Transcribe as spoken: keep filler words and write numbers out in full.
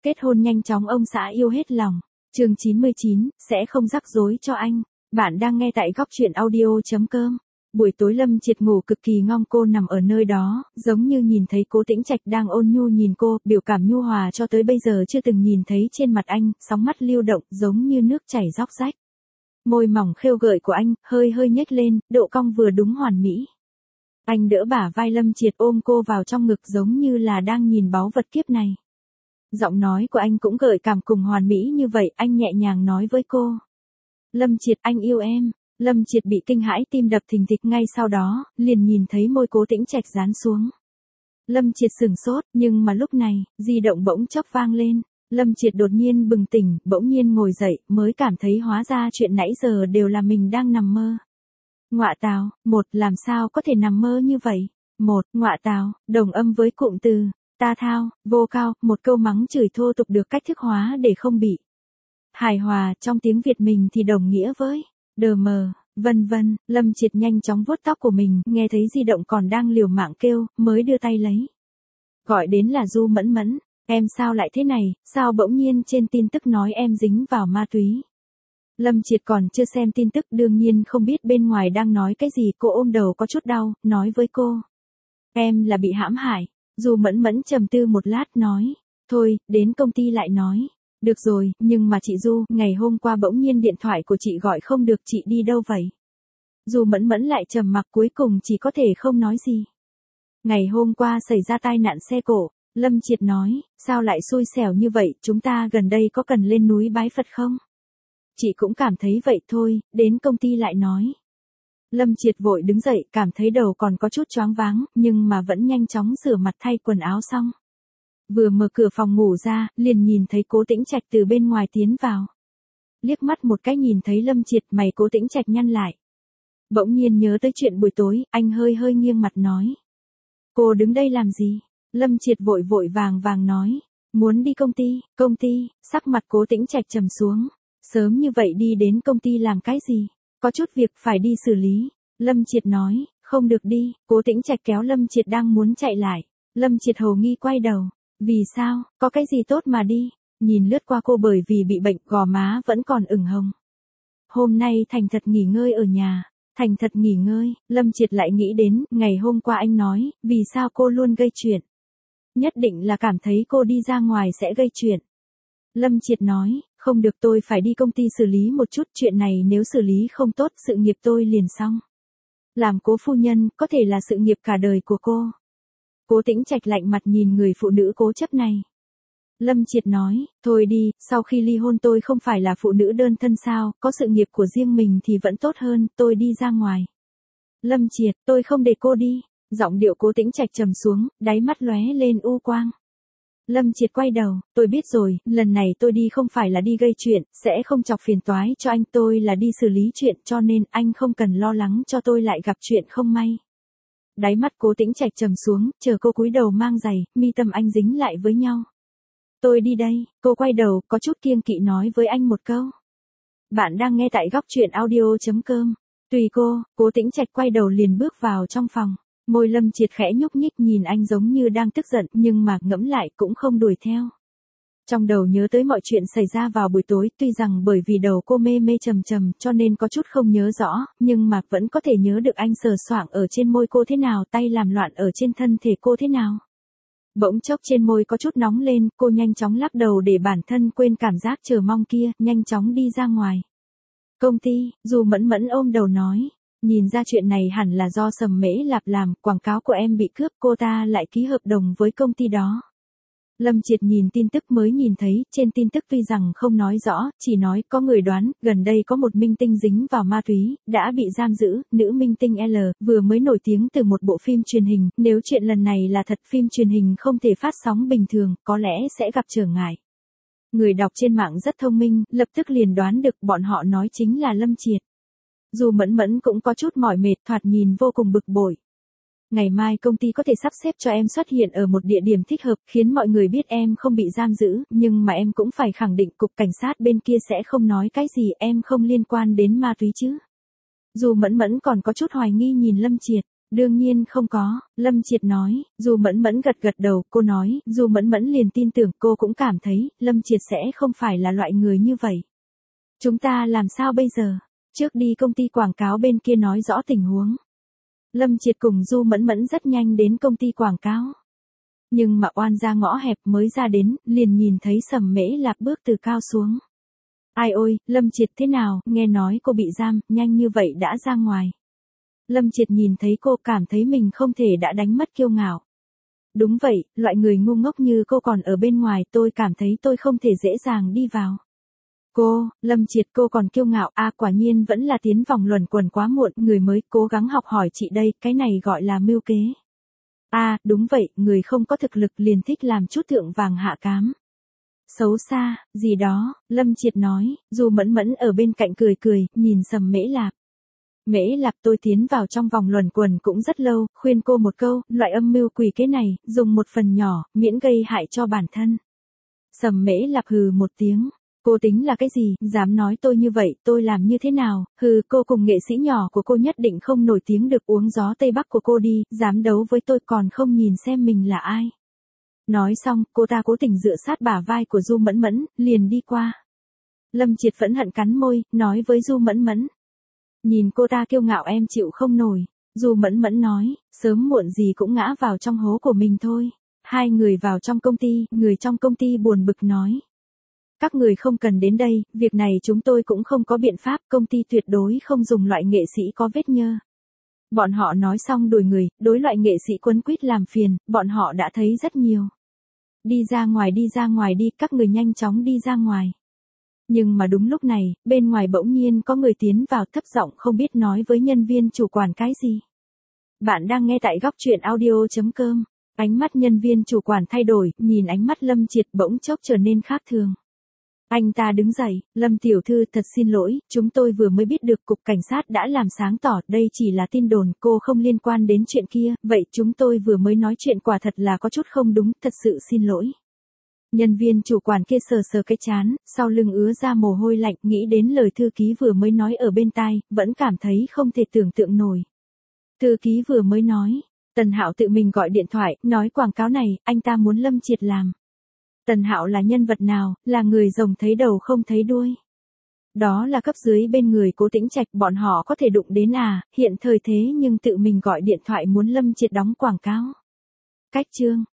Kết hôn nhanh chóng ông xã yêu hết lòng. Chương chín mươi chín, sẽ không rắc rối cho anh. Bạn đang nghe tại góc truyện audio chấm com. Buổi tối Lâm Triệt ngủ cực kỳ ngon, cô nằm ở nơi đó, giống như nhìn thấy Cố Tĩnh Trạch đang ôn nhu nhìn cô, biểu cảm nhu hòa cho tới bây giờ chưa từng nhìn thấy trên mặt anh, sóng mắt lưu động giống như nước chảy róc rách. Môi mỏng khêu gợi của anh, hơi hơi nhếch lên, độ cong vừa đúng hoàn mỹ. Anh đỡ bả vai Lâm Triệt ôm cô vào trong ngực giống như là đang nhìn báu vật kiếp này. Giọng nói của anh cũng gợi cảm cùng hoàn mỹ như vậy, anh nhẹ nhàng nói với cô. Lâm Triệt, anh yêu em. Lâm Triệt bị kinh hãi, tim đập thình thịch, ngay sau đó, liền nhìn thấy môi Cố Tĩnh Trạch dán xuống. Lâm Triệt sửng sốt, nhưng mà lúc này, di động bỗng chốc vang lên. Lâm Triệt đột nhiên bừng tỉnh, bỗng nhiên ngồi dậy, mới cảm thấy hóa ra chuyện nãy giờ đều là mình đang nằm mơ. Ngọa tào, một, làm sao có thể nằm mơ như vậy? Một, ngọa tào, đồng âm với cụm từ ta thao, vô cao, một câu mắng chửi thô tục được cách thức hóa để không bị hài hòa, trong tiếng Việt mình thì đồng nghĩa với đờ mờ, vân vân. Lâm Triệt nhanh chóng vuốt tóc của mình, nghe thấy di động còn đang liều mạng kêu, mới đưa tay lấy. Gọi đến là Du Mẫn Mẫn. Em sao lại thế này, sao bỗng nhiên trên tin tức nói em dính vào ma túy? Lâm Triệt còn chưa xem tin tức, đương nhiên không biết bên ngoài đang nói cái gì, cô ôm đầu có chút đau, nói với cô. Em là bị hãm hại. Du Mẫn Mẫn trầm tư một lát nói. Thôi, đến công ty lại nói. Được rồi, nhưng mà chị Du, ngày hôm qua bỗng nhiên điện thoại của chị gọi không được, chị đi đâu vậy? Du Mẫn Mẫn lại trầm mặc, cuối cùng chỉ có thể không nói gì. Ngày hôm qua xảy ra tai nạn xe cộ. Lâm Triệt nói, sao lại xui xẻo như vậy, chúng ta gần đây có cần lên núi bái Phật không? Chị cũng cảm thấy vậy thôi, đến công ty lại nói. Lâm Triệt vội đứng dậy, cảm thấy đầu còn có chút choáng váng, nhưng mà vẫn nhanh chóng rửa mặt thay quần áo xong. Vừa mở cửa phòng ngủ ra, liền nhìn thấy Cố Tĩnh Trạch từ bên ngoài tiến vào. Liếc mắt một cái nhìn thấy Lâm Triệt, mày Cố Tĩnh Trạch nhăn lại. Bỗng nhiên nhớ tới chuyện buổi tối, anh hơi hơi nghiêng mặt nói. Cô đứng đây làm gì? Lâm Triệt vội vội vàng vàng nói. Muốn đi công ty, công ty, sắc mặt Cố Tĩnh Trạch trầm xuống. Sớm như vậy đi đến công ty làm cái gì? Có chút việc phải đi xử lý. Lâm Triệt nói, không được đi. Cố Tĩnh Trạch kéo Lâm Triệt đang muốn chạy lại. Lâm Triệt hồ nghi quay đầu. Vì sao, có cái gì tốt mà đi? Nhìn lướt qua cô, bởi vì bị bệnh, gò má vẫn còn ửng hồng. Hôm nay thành thật nghỉ ngơi ở nhà. Thành thật nghỉ ngơi. Lâm Triệt lại nghĩ đến, ngày hôm qua anh nói, vì sao cô luôn gây chuyện. Nhất định là cảm thấy cô đi ra ngoài sẽ gây chuyện. Lâm Triệt nói, không được, tôi phải đi công ty xử lý một chút, chuyện này nếu xử lý không tốt, sự nghiệp tôi liền xong. Làm Cố phu nhân, có thể là sự nghiệp cả đời của cô. Cố Tĩnh Trạch lạnh mặt nhìn người phụ nữ cố chấp này. Lâm Triệt nói, thôi đi, sau khi ly hôn tôi không phải là phụ nữ đơn thân sao, có sự nghiệp của riêng mình thì vẫn tốt hơn, tôi đi ra ngoài. Lâm Triệt, tôi không để cô đi. Giọng điệu Cố Tĩnh Trạch trầm xuống, đáy mắt lóe lên u quang. Lâm Triệt quay đầu, tôi biết rồi, lần này tôi đi không phải là đi gây chuyện, sẽ không chọc phiền toái cho anh, tôi là đi xử lý chuyện, cho nên anh không cần lo lắng cho tôi lại gặp chuyện không may. Đáy mắt Cố Tĩnh Trạch trầm xuống, chờ cô cúi đầu mang giày, mi tâm anh dính lại với nhau. Tôi đi đây. Cô quay đầu, có chút kiêng kỵ nói với anh một câu. Bạn đang nghe tại góc truyện audio chấm com. Tùy cô. Cố Tĩnh Trạch quay đầu liền bước vào trong phòng. Môi Lâm Triệt khẽ nhúc nhích nhìn anh giống như đang tức giận, nhưng mà ngẫm lại cũng không đuổi theo. Trong đầu nhớ tới mọi chuyện xảy ra vào buổi tối, tuy rằng bởi vì đầu cô mê mê trầm trầm cho nên có chút không nhớ rõ, nhưng mà vẫn có thể nhớ được anh sờ soạng ở trên môi cô thế nào, tay làm loạn ở trên thân thể cô thế nào. Bỗng chốc trên môi có chút nóng lên, cô nhanh chóng lắc đầu để bản thân quên cảm giác chờ mong kia, nhanh chóng đi ra ngoài. Công ty, Du Mẫn Mẫn ôm đầu nói. Nhìn ra chuyện này hẳn là do Sầm Mễ Lạp làm, quảng cáo của em bị cướp, cô ta lại ký hợp đồng với công ty đó. Lâm Triệt nhìn tin tức mới nhìn thấy, trên tin tức tuy rằng không nói rõ, chỉ nói có người đoán, gần đây có một minh tinh dính vào ma túy, đã bị giam giữ, nữ minh tinh L, vừa mới nổi tiếng từ một bộ phim truyền hình, nếu chuyện lần này là thật, phim truyền hình không thể phát sóng bình thường, có lẽ sẽ gặp trở ngại. Người đọc trên mạng rất thông minh, lập tức liền đoán được bọn họ nói chính là Lâm Triệt. Dù Mẫn Mẫn cũng có chút mỏi mệt, thoạt nhìn vô cùng bực bội. Ngày mai công ty có thể sắp xếp cho em xuất hiện ở một địa điểm thích hợp, khiến mọi người biết em không bị giam giữ, nhưng mà em cũng phải khẳng định cục cảnh sát bên kia sẽ không nói cái gì, em không liên quan đến ma túy chứ. Dù Mẫn Mẫn còn có chút hoài nghi nhìn Lâm Triệt. Đương nhiên không có, Lâm Triệt nói. Du Mẫn Mẫn gật gật đầu, cô nói, Du Mẫn Mẫn liền tin tưởng, cô cũng cảm thấy, Lâm Triệt sẽ không phải là loại người như vậy. Chúng ta làm sao bây giờ? Trước đi công ty quảng cáo bên kia nói rõ tình huống. Lâm Triệt cùng Du Mẫn Mẫn rất nhanh đến công ty quảng cáo. Nhưng mà oan ra ngõ hẹp mới ra đến, liền nhìn thấy Sầm Mễ Lạp bước từ cao xuống. Ai ôi, Lâm Triệt thế nào, nghe nói cô bị giam, nhanh như vậy đã ra ngoài. Lâm Triệt nhìn thấy cô cảm thấy mình không thể đã đánh mất kiêu ngạo. Đúng vậy, loại người ngu ngốc như cô còn ở bên ngoài, tôi cảm thấy tôi không thể dễ dàng đi vào. Cô, Lâm Triệt, cô còn kiêu ngạo, à quả nhiên vẫn là tiến vòng luẩn quẩn quá muộn, người mới cố gắng học hỏi chị đây, cái này gọi là mưu kế. À, đúng vậy, người không có thực lực liền thích làm chút thượng vàng hạ cám. Xấu xa, gì đó, Lâm Triệt nói, dù Mẫn Mẫn ở bên cạnh cười cười, nhìn Sầm Mễ Lạp. Mễ Lạp, tôi tiến vào trong vòng luẩn quẩn cũng rất lâu, khuyên cô một câu, loại âm mưu quỷ kế này, dùng một phần nhỏ, miễn gây hại cho bản thân. Sầm Mễ Lạp hừ một tiếng. Cô tính là cái gì, dám nói tôi như vậy, tôi làm như thế nào, hừ, cô cùng nghệ sĩ nhỏ của cô nhất định không nổi tiếng được, uống gió Tây Bắc của cô đi, dám đấu với tôi còn không nhìn xem mình là ai. Nói xong, cô ta cố tình dựa sát bả vai của Du Mẫn Mẫn, liền đi qua. Lâm Triệt phẫn hận cắn môi, nói với Du Mẫn Mẫn. Nhìn cô ta kiêu ngạo em chịu không nổi. Du Mẫn Mẫn nói, sớm muộn gì cũng ngã vào trong hố của mình thôi. Hai người vào trong công ty, người trong công ty buồn bực nói. Các người không cần đến đây, việc này chúng tôi cũng không có biện pháp, công ty tuyệt đối không dùng loại nghệ sĩ có vết nhơ. Bọn họ nói xong đuổi người, đối loại nghệ sĩ quấn quýt làm phiền, bọn họ đã thấy rất nhiều. Đi ra ngoài đi ra ngoài đi, các người nhanh chóng đi ra ngoài. Nhưng mà đúng lúc này, bên ngoài bỗng nhiên có người tiến vào thấp giọng không biết nói với nhân viên chủ quản cái gì. Bạn đang nghe tại góc truyện audio.com. Ánh mắt nhân viên chủ quản thay đổi, nhìn ánh mắt Lâm Triệt bỗng chốc trở nên khác thường. Anh ta đứng dậy, Lâm tiểu thư thật xin lỗi, chúng tôi vừa mới biết được cục cảnh sát đã làm sáng tỏ, đây chỉ là tin đồn, cô không liên quan đến chuyện kia, vậy chúng tôi vừa mới nói chuyện quả thật là có chút không đúng, thật sự xin lỗi. Nhân viên chủ quản kia sờ sờ cái chán, sau lưng ứa ra mồ hôi lạnh, nghĩ đến lời thư ký vừa mới nói ở bên tai, vẫn cảm thấy không thể tưởng tượng nổi. Thư ký vừa mới nói, Tần Hạo tự mình gọi điện thoại, nói quảng cáo này, anh ta muốn Lâm Triệt làm. Tần Hạo là nhân vật nào, là người rồng thấy đầu không thấy đuôi. Đó là cấp dưới bên người Cố Tĩnh Trạch, bọn họ có thể đụng đến à, hiện thời thế nhưng tự mình gọi điện thoại muốn Lâm Triệt đóng quảng cáo. Cách chương